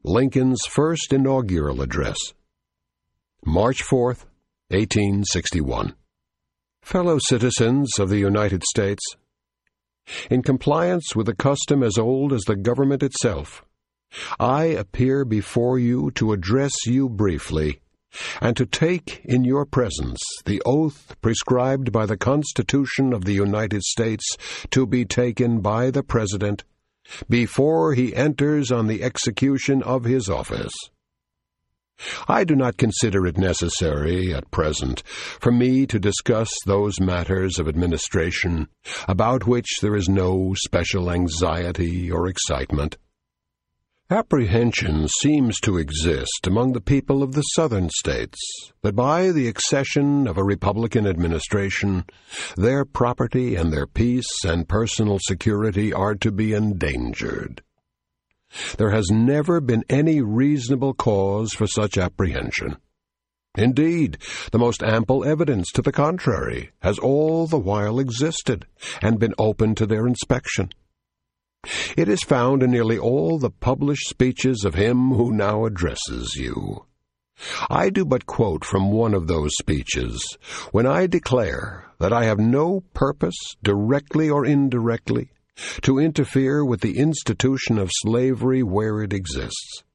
Lincoln's first inaugural address. March 4th, 1861. Fellow citizens of the United States, in compliance with a custom as old as the government itself, I appear before you to address you briefly, and to take in your presence the oath prescribed by the Constitution of the United States to be taken by the President before he enters on the execution of his office. I do not consider it necessary at present for me to discuss those matters of administration about which there is no special anxiety or excitement. Apprehension seems to exist among the people of the Southern states that by the accession of a Republican administration, their property and their peace and personal security are to be endangered. There has never been any reasonable cause for such apprehension. Indeed, the most ample evidence to the contrary has all the while existed and been open to their inspection. It is found in nearly all the published speeches of him who now addresses you. I do but quote from one of those speeches, when I declare that I have no purpose, directly or indirectly, to interfere with the institution of slavery where it exists.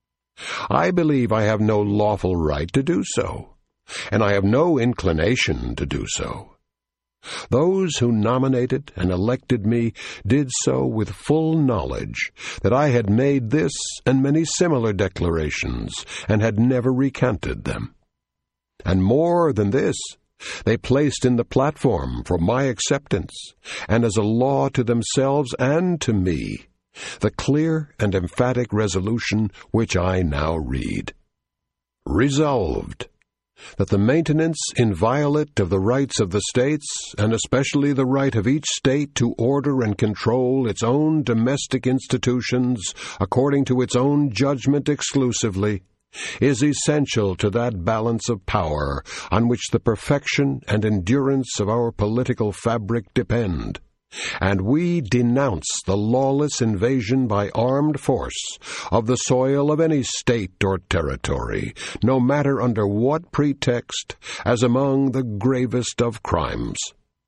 I believe I have no lawful right to do so, and I have no inclination to do so. Those who nominated and elected me did so with full knowledge that I had made this and many similar declarations and had never recanted them. And more than this, they placed in the platform for my acceptance, and as a law to themselves and to me, the clear and emphatic resolution which I now read. Resolved, that the maintenance inviolate of the rights of the states, and especially the right of each state to order and control its own domestic institutions according to its own judgment exclusively, is essential to that balance of power on which the perfection and endurance of our political fabric depend, and we denounce the lawless invasion by armed force of the soil of any state or territory, no matter under what pretext, as among the gravest of crimes.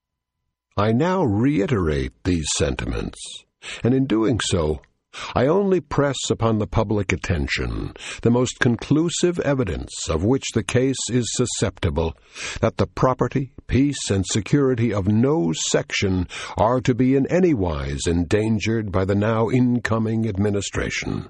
I now reiterate these sentiments, and in doing so, I only press upon the public attention the most conclusive evidence of which the case is susceptible, that the property, peace, and security of no section are to be in any wise endangered by the now incoming administration.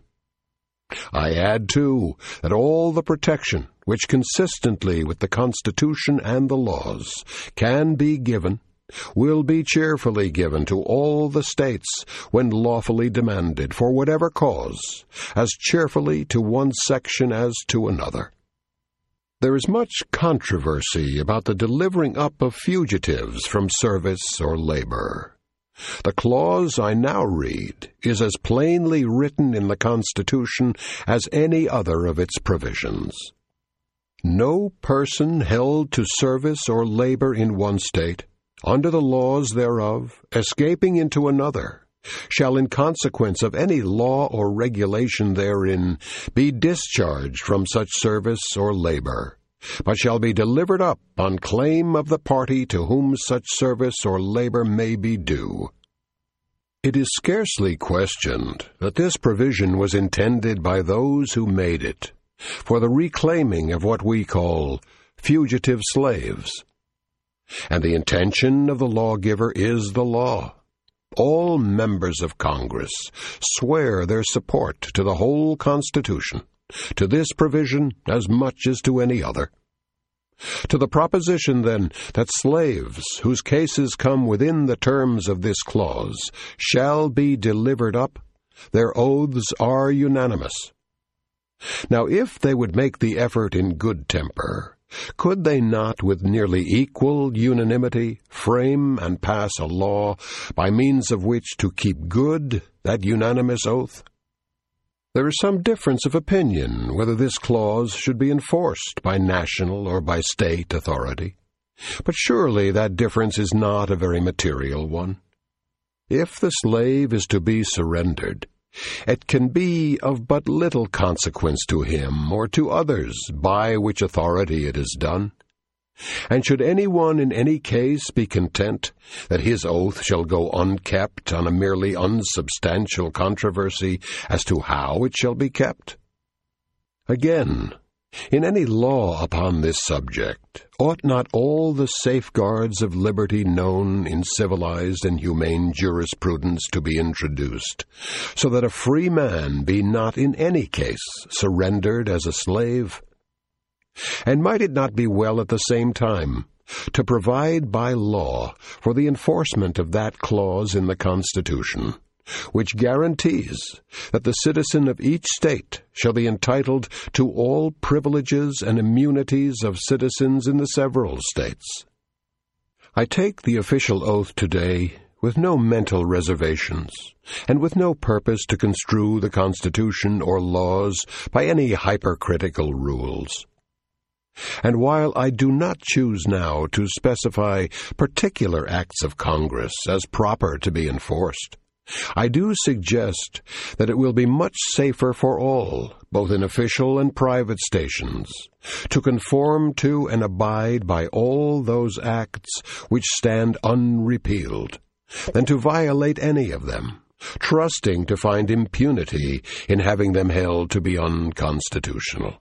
I add, too, that all the protection which consistently with the Constitution and the laws can be given will be cheerfully given to all the states when lawfully demanded for whatever cause, as cheerfully to one section as to another. There is much controversy about the delivering up of fugitives from service or labor. The clause I now read is as plainly written in the Constitution as any other of its provisions. No person held to service or labor in one state, under the laws thereof, escaping into another, shall in consequence of any law or regulation therein be discharged from such service or labor, but shall be delivered up on claim of the party to whom such service or labor may be due. It is scarcely questioned that this provision was intended by those who made it for the reclaiming of what we call fugitive slaves. And the intention of the lawgiver is the law. All members of Congress swear their support to the whole Constitution, to this provision as much as to any other. To the proposition, then, that slaves whose cases come within the terms of this clause shall be delivered up, their oaths are unanimous. Now, if they would make the effort in good temper, could they not, with nearly equal unanimity, frame and pass a law by means of which to keep good that unanimous oath? There is some difference of opinion whether this clause should be enforced by national or by state authority, but surely that difference is not a very material one. If the slave is to be surrendered, it can be of but little consequence to him or to others by which authority it is done. And should any one in any case be content that his oath shall go unkept on a merely unsubstantial controversy as to how it shall be kept? Again, in any law upon this subject, ought not all the safeguards of liberty known in civilized and humane jurisprudence to be introduced, so that a free man be not in any case surrendered as a slave? And might it not be well at the same time to provide by law for the enforcement of that clause in the Constitution, which guarantees that the citizen of each state shall be entitled to all privileges and immunities of citizens in the several states? I take the official oath today with no mental reservations, and with no purpose to construe the Constitution or laws by any hypercritical rules. And while I do not choose now to specify particular acts of Congress as proper to be enforced, I do suggest that it will be much safer for all, both in official and private stations, to conform to and abide by all those acts which stand unrepealed, than to violate any of them, trusting to find impunity in having them held to be unconstitutional.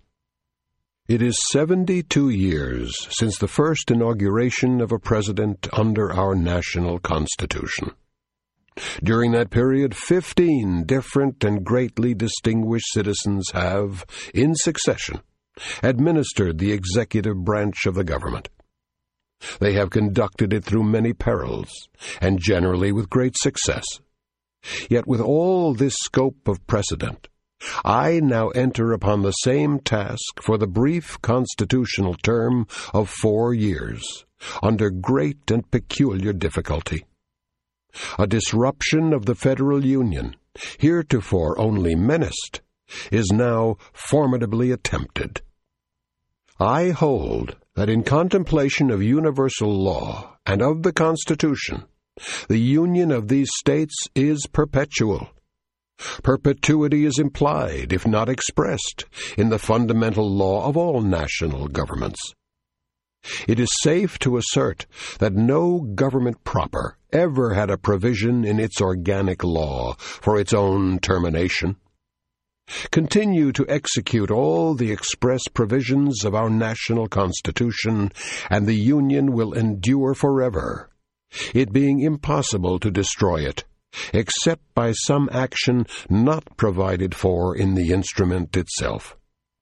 It is 72 years since the first inauguration of a president under our national Constitution. During that period, 15 different and greatly distinguished citizens have, in succession, administered the executive branch of the government. They have conducted it through many perils, and generally with great success. Yet with all this scope of precedent, I now enter upon the same task for the brief constitutional term of 4 years, under great and peculiar difficulty. A disruption of the federal union, heretofore only menaced, is now formidably attempted. I hold that in contemplation of universal law and of the Constitution, the union of these states is perpetual. Perpetuity is implied, if not expressed, in the fundamental law of all national governments. It is safe to assert that no government proper ever had a provision in its organic law for its own termination. Continue to execute all the express provisions of our national Constitution, and the Union will endure forever, it being impossible to destroy it, except by some action not provided for in the instrument itself.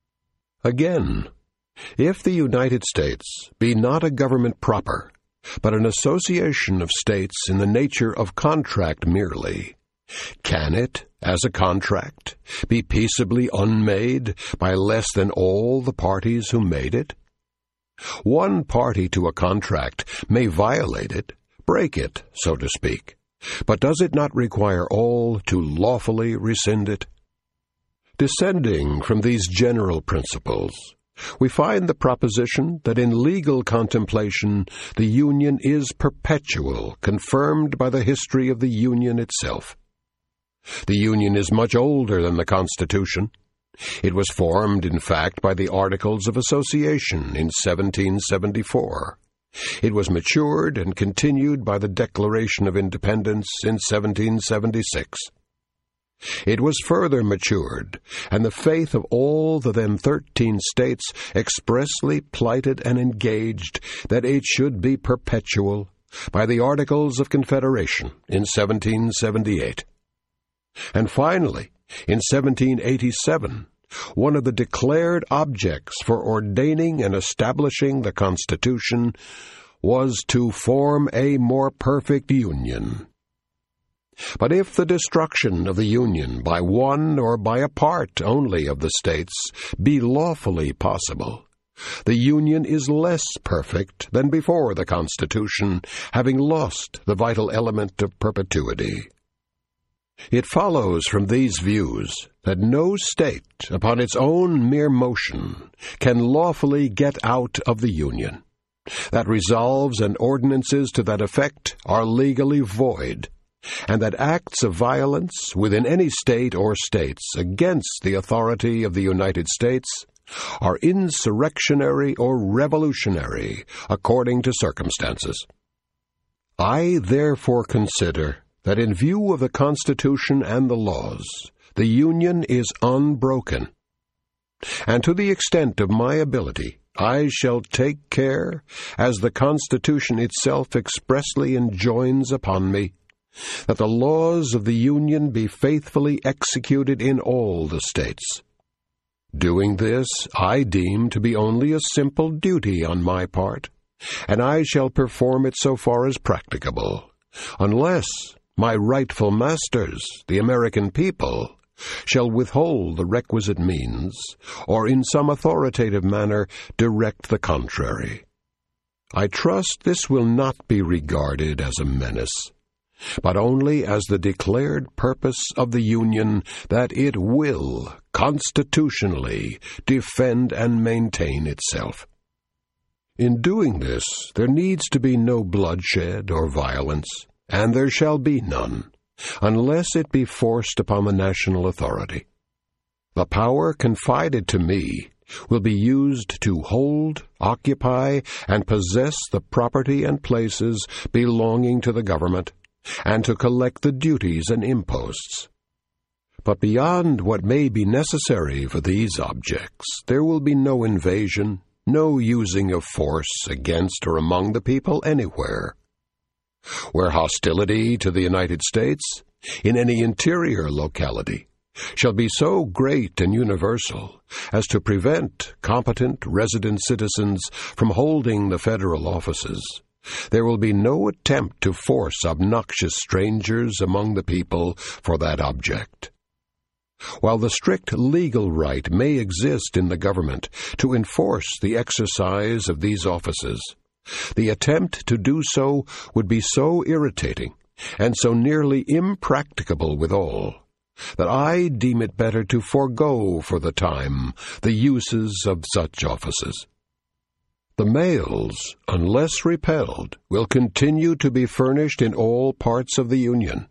Again, if the United States be not a government proper, but an association of states in the nature of contract merely, can it, as a contract, be peaceably unmade by less than all the parties who made it? One party to a contract may violate it, break it, so to speak, but does it not require all to lawfully rescind it? Descending from these general principles, we find the proposition that in legal contemplation the Union is perpetual, confirmed by the history of the Union itself. The Union is much older than the Constitution. It was formed, in fact, by the Articles of Association in 1774. It was matured and continued by the Declaration of Independence in 1776. It was further matured, and the faith of all the then 13 states expressly plighted and engaged that it should be perpetual by the Articles of Confederation in 1778. And finally, in 1787, one of the declared objects for ordaining and establishing the Constitution was to form a more perfect union. But if the destruction of the Union by one or by a part only of the states be lawfully possible, the Union is less perfect than before the Constitution, having lost the vital element of perpetuity. It follows from these views that no state, upon its own mere motion, can lawfully get out of the Union, that resolves and ordinances to that effect are legally void, and that acts of violence within any state or states against the authority of the United States are insurrectionary or revolutionary according to circumstances. I therefore consider that in view of the Constitution and the laws, the Union is unbroken, and to the extent of my ability, I shall take care, as the Constitution itself expressly enjoins upon me, that the laws of the Union be faithfully executed in all the states. Doing this I deem to be only a simple duty on my part, and I shall perform it so far as practicable, unless my rightful masters, the American people, shall withhold the requisite means, or in some authoritative manner direct the contrary. I trust this will not be regarded as a menace, but only as the declared purpose of the Union that it will constitutionally defend and maintain itself. In doing this, there needs to be no bloodshed or violence, and there shall be none, unless it be forced upon the national authority. The power confided to me will be used to hold, occupy, and possess the property and places belonging to the government, and to collect the duties and imposts. But beyond what may be necessary for these objects, there will be no invasion, no using of force against or among the people anywhere. Where hostility to the United States, in any interior locality, shall be so great and universal as to prevent competent resident citizens from holding the federal offices, there will be no attempt to force obnoxious strangers among the people for that object. While the strict legal right may exist in the government to enforce the exercise of these offices, the attempt to do so would be so irritating and so nearly impracticable withal, that I deem it better to forego for the time the uses of such offices. The mails, unless repelled, will continue to be furnished in all parts of the Union.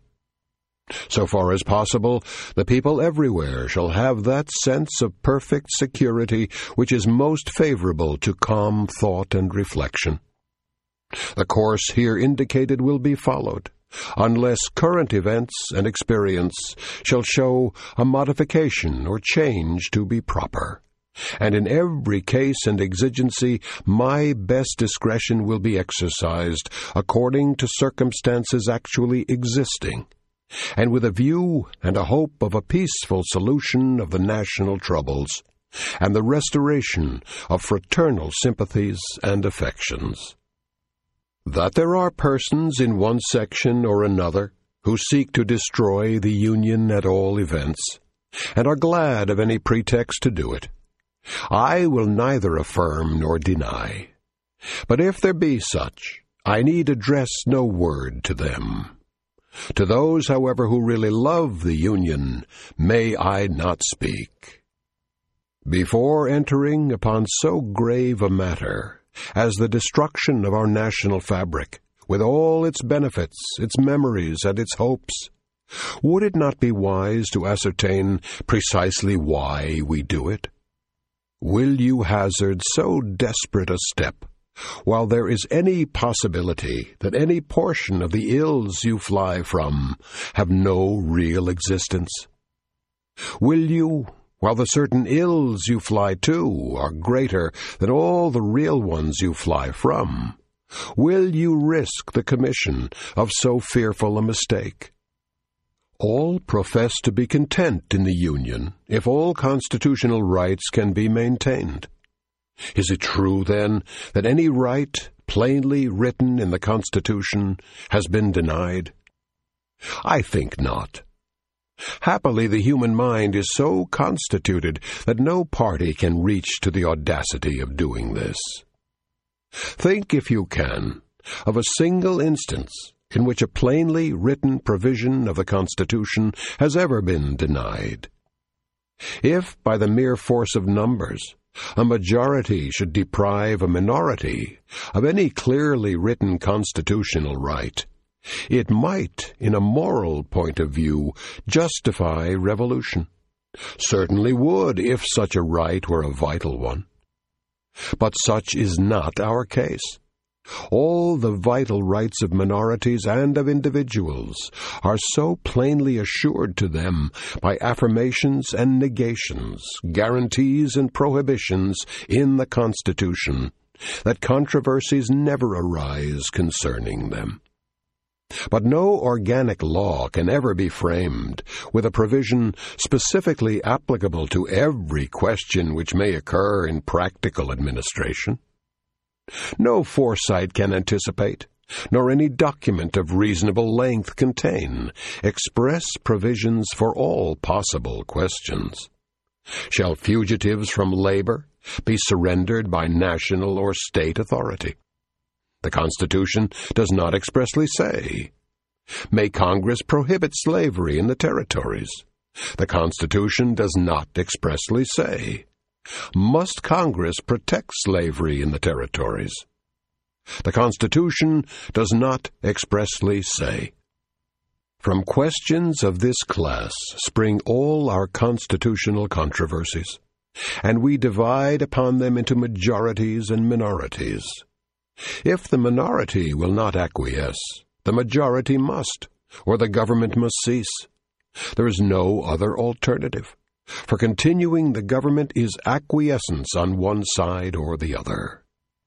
So far as possible, the people everywhere shall have that sense of perfect security which is most favorable to calm thought and reflection. The course here indicated will be followed, unless current events and experience shall show a modification or change to be proper. And in every case and exigency, my best discretion will be exercised according to circumstances actually existing, and with a view and a hope of a peaceful solution of the national troubles, and the restoration of fraternal sympathies and affections. That there are persons in one section or another who seek to destroy the Union at all events, and are glad of any pretext to do it, I will neither affirm nor deny. But if there be such, I need address no word to them. To those, however, who really love the Union, may I not speak. Before entering upon so grave a matter as the destruction of our national fabric, with all its benefits, its memories, and its hopes, would it not be wise to ascertain precisely why we do it? Will you hazard so desperate a step, while there is any possibility that any portion of the ills you fly from have no real existence? Will you, while the certain ills you fly to are greater than all the real ones you fly from, will you risk the commission of so fearful a mistake? All profess to be content in the Union if all constitutional rights can be maintained. Is it true, then, that any right plainly written in the Constitution has been denied? I think not. Happily, the human mind is so constituted that no party can reach to the audacity of doing this. Think, if you can, of a single instance in which a plainly written provision of the Constitution has ever been denied. If, by the mere force of numbers, a majority should deprive a minority of any clearly written constitutional right, It might, in a moral point of view, justify revolution. Certainly would, if such a right were a vital one. But such is not our case. All the vital rights of minorities and of individuals are so plainly assured to them by affirmations and negations, guarantees and prohibitions in the Constitution, that controversies never arise concerning them. But no organic law can ever be framed with a provision specifically applicable to every question which may occur in practical administration. No foresight can anticipate, nor any document of reasonable length contain, express provisions for all possible questions. Shall fugitives from labor be surrendered by national or state authority? The Constitution does not expressly say. May Congress prohibit slavery in the territories? The Constitution does not expressly say. Must Congress protect slavery in the territories? The Constitution does not expressly say. From questions of this class spring all our constitutional controversies, and we divide upon them into majorities and minorities. If the minority will not acquiesce, the majority must, or the government must cease. There is no other alternative. For continuing the government is acquiescence on one side or the other.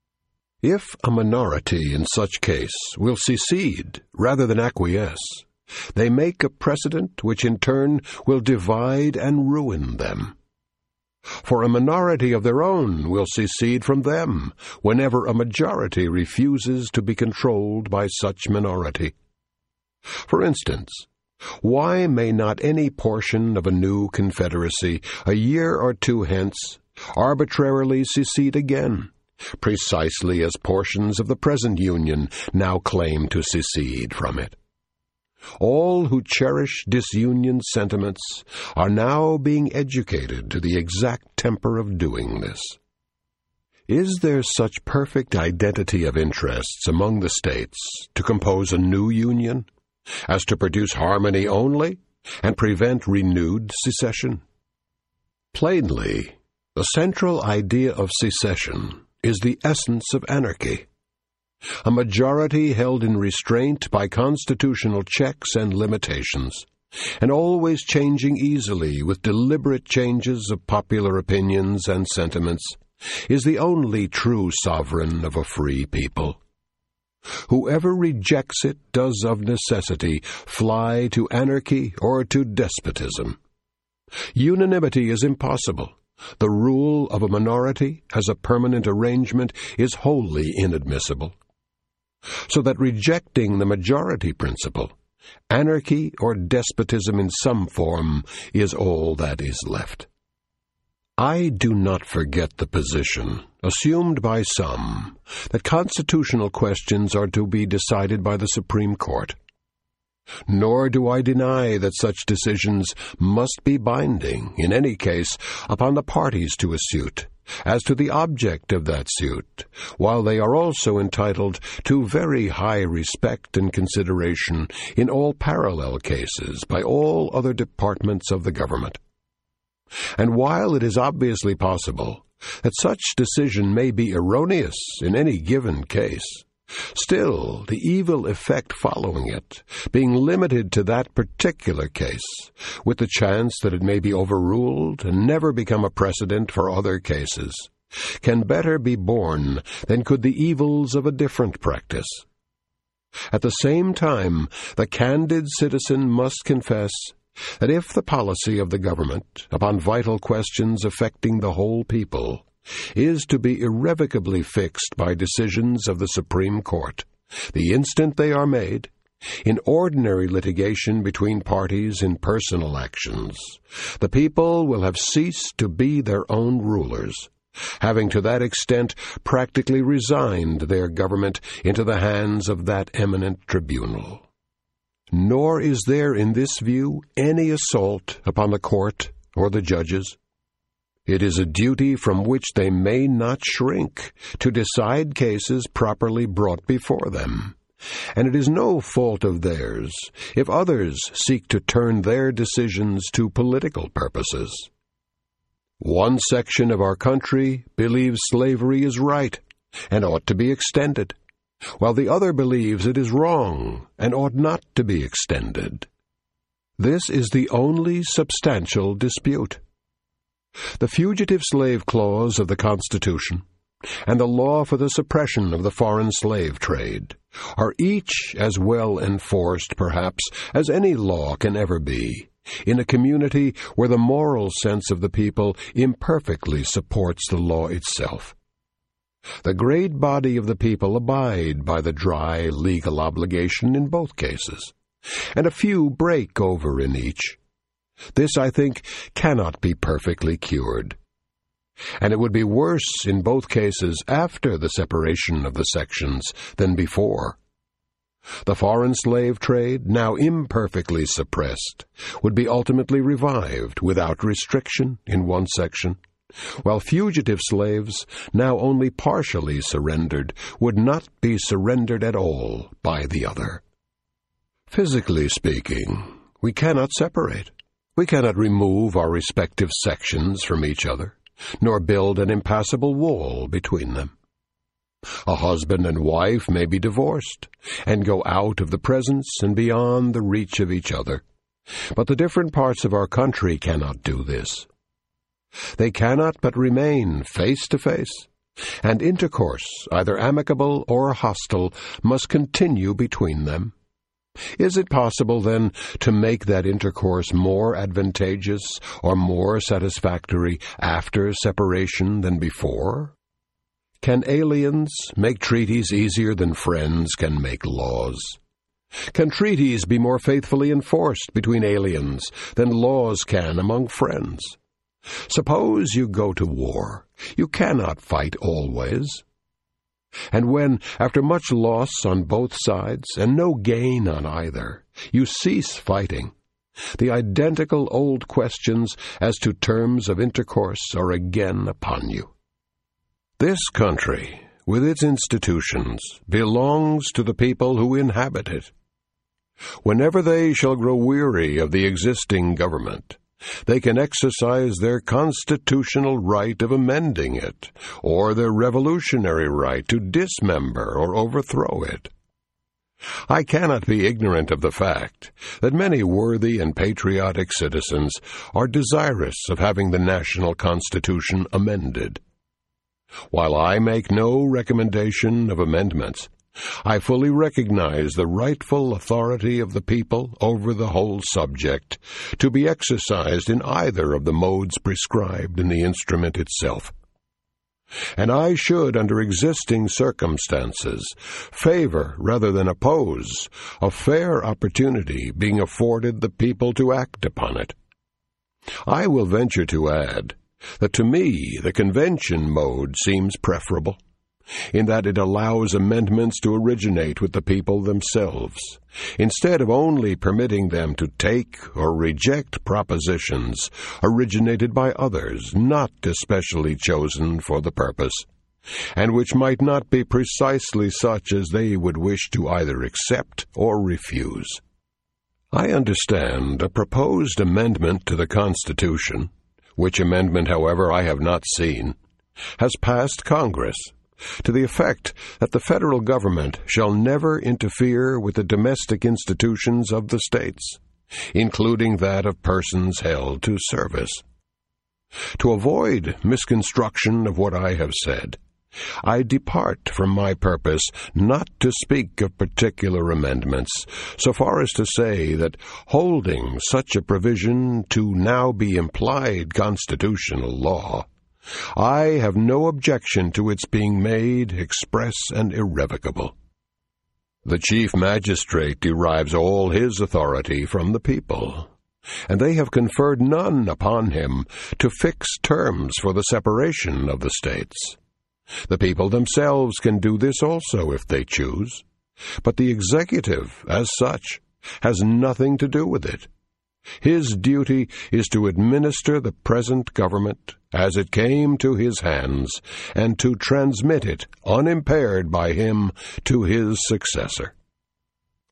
If a minority in such case will secede rather than acquiesce, they make a precedent which in turn will divide and ruin them. For a minority of their own will secede from them whenever a majority refuses to be controlled by such minority. For instance, why may not any portion of a new confederacy, a year or two hence, arbitrarily secede again, precisely as portions of the present Union now claim to secede from it? All who cherish disunion sentiments are now being educated to the exact temper of doing this. Is there such perfect identity of interests among the states to compose a new union as to produce harmony only and prevent renewed secession? Plainly, the central idea of secession is the essence of anarchy. A majority held in restraint by constitutional checks and limitations, and always changing easily with deliberate changes of popular opinions and sentiments, is the only true sovereign of a free people. Whoever rejects it does of necessity fly to anarchy or to despotism. Unanimity is impossible. The rule of a minority as a permanent arrangement is wholly inadmissible. So that rejecting the majority principle, anarchy or despotism in some form is all that is left. I do not forget the position, assumed by some, that constitutional questions are to be decided by the Supreme Court. Nor do I deny that such decisions must be binding, in any case, upon the parties to a suit, as to the object of that suit, while they are also entitled to very high respect and consideration in all parallel cases by all other departments of the government. And while it is obviously possible that such decision may be erroneous in any given case, still the evil effect following it, being limited to that particular case, with the chance that it may be overruled and never become a precedent for other cases, can better be borne than could the evils of a different practice. At the same time, the candid citizen must confess that if the policy of the government upon vital questions affecting the whole people is to be irrevocably fixed by decisions of the Supreme Court, the instant they are made, in ordinary litigation between parties in personal actions, the people will have ceased to be their own rulers, having to that extent practically resigned their government into the hands of that eminent tribunal. Nor is there in this view any assault upon the court or the judges. It is a duty from which they may not shrink to decide cases properly brought before them, and it is no fault of theirs if others seek to turn their decisions to political purposes. One section of our country believes slavery is right and ought to be extended, while the other believes it is wrong and ought not to be extended. This is the only substantial dispute. The Fugitive Slave Clause of the Constitution and the law for the suppression of the foreign slave trade are each as well enforced, perhaps, as any law can ever be, in a community where the moral sense of the people imperfectly supports the law itself. The great body of the people abide by the dry legal obligation in both cases, and a few break over in each. This, I think, cannot be perfectly cured. And it would be worse in both cases after the separation of the sections than before. The foreign slave trade, now imperfectly suppressed, would be ultimately revived without restriction in one section, while fugitive slaves, now only partially surrendered, would not be surrendered at all by the other. Physically speaking, we cannot separate. We cannot remove our respective sections from each other, nor build an impassable wall between them. A husband and wife may be divorced, and go out of the presence and beyond the reach of each other, but the different parts of our country cannot do this. They cannot but remain face to face, and intercourse, either amicable or hostile, must continue between them. Is it possible, then, to make that intercourse more advantageous or more satisfactory after separation than before? Can aliens make treaties easier than friends can make laws? Can treaties be more faithfully enforced between aliens than laws can among friends? Suppose you go to war. You cannot fight always. And when, after much loss on both sides and no gain on either, you cease fighting, the identical old questions as to terms of intercourse are again upon you. This country, with its institutions, belongs to the people who inhabit it. Whenever they shall grow weary of the existing government, they can exercise their constitutional right of amending it, or their revolutionary right to dismember or overthrow it. I cannot be ignorant of the fact that many worthy and patriotic citizens are desirous of having the national constitution amended. While I make no recommendation of amendments, I fully recognize the rightful authority of the people over the whole subject to be exercised in either of the modes prescribed in the instrument itself. And I should, under existing circumstances, favor rather than oppose a fair opportunity being afforded the people to act upon it. I will venture to add that to me the convention mode seems preferable, in that it allows amendments to originate with the people themselves, instead of only permitting them to take or reject propositions originated by others not especially chosen for the purpose, and which might not be precisely such as they would wish to either accept or refuse. I understand a proposed amendment to the Constitution, which amendment, however, I have not seen, has passed Congress, to the effect that the federal government shall never interfere with the domestic institutions of the states, including that of persons held to service. To avoid misconstruction of what I have said, I depart from my purpose not to speak of particular amendments, so far as to say that, holding such a provision to now be implied constitutional law, I have no objection to its being made express and irrevocable. The chief magistrate derives all his authority from the people, and they have conferred none upon him to fix terms for the separation of the states. The people themselves can do this also if they choose, but the executive, as such, has nothing to do with it. His duty is to administer the present government as it came to his hands, and to transmit it unimpaired by him to his successor.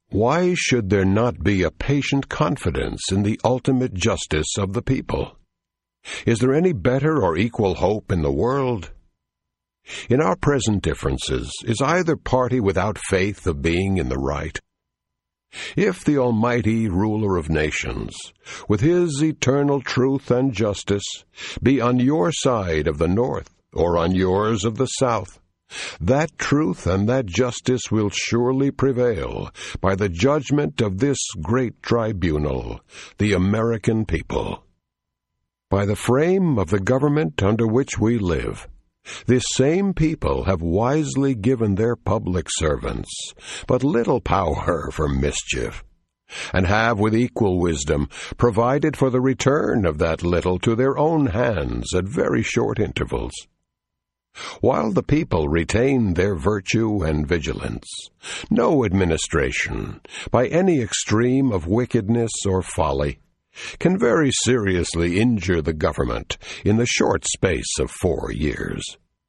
Why should there not be a patient confidence in the ultimate justice of the people? Is there any better or equal hope in the world? In our present differences, is either party without faith of being in the right? If the Almighty Ruler of nations, with His eternal truth and justice, be on your side of the north, or on yours of the south, that truth and that justice will surely prevail by the judgment of this great tribunal, the American people. By the frame of the government under which we live, this same people have wisely given their public servants but little power for mischief, and have with equal wisdom provided for the return of that little to their own hands at very short intervals. While the people retain their virtue and vigilance, no administration, by any extreme of wickedness or folly, can very seriously injure the government in the short space of 4 years.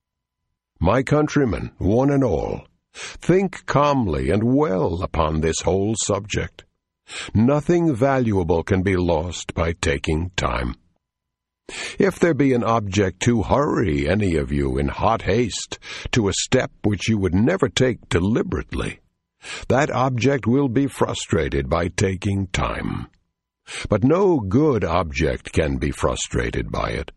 My countrymen, one and all, think calmly and well upon this whole subject. Nothing valuable can be lost by taking time. If there be an object to hurry any of you in hot haste to a step which you would never take deliberately, that object will be frustrated by taking time. But no good object can be frustrated by it.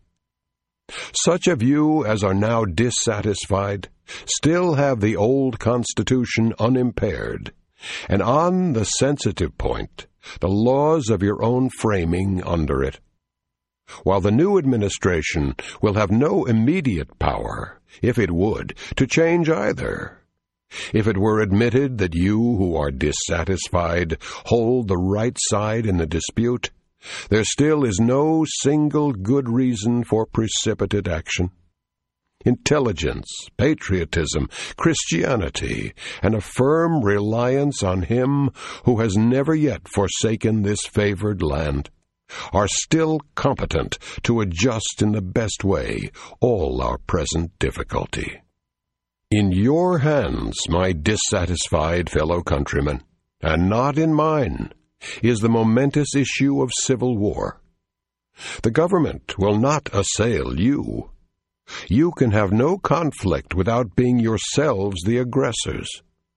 Such of you as are now dissatisfied still have the old Constitution unimpaired, and on the sensitive point, the laws of your own framing under it. While the new administration will have no immediate power, if it would, to change either. If it were admitted that you who are dissatisfied hold the right side in the dispute, there still is no single good reason for precipitate action. Intelligence, patriotism, Christianity, and a firm reliance on Him who has never yet forsaken this favored land are still competent to adjust in the best way all our present difficulty. In your hands, my dissatisfied fellow countrymen, and not in mine, is the momentous issue of civil war. The government will not assail you. You can have no conflict without being yourselves the aggressors.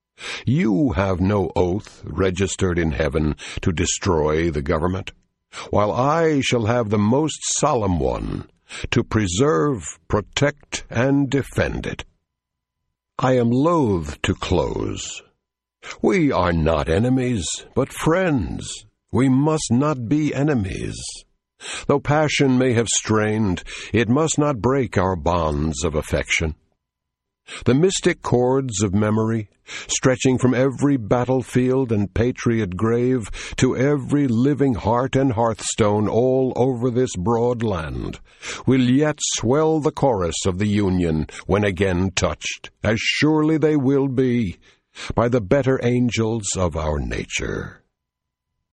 You have no oath registered in heaven to destroy the government, while I shall have the most solemn one to preserve, protect, and defend it. I am loath to close. We are not enemies, but friends. We must not be enemies. Though passion may have strained, it must not break our bonds of affection. The mystic cords of memory, stretching from every battlefield and patriot grave to every living heart and hearthstone all over this broad land, will yet swell the chorus of the Union when again touched, as surely they will be, by the better angels of our nature.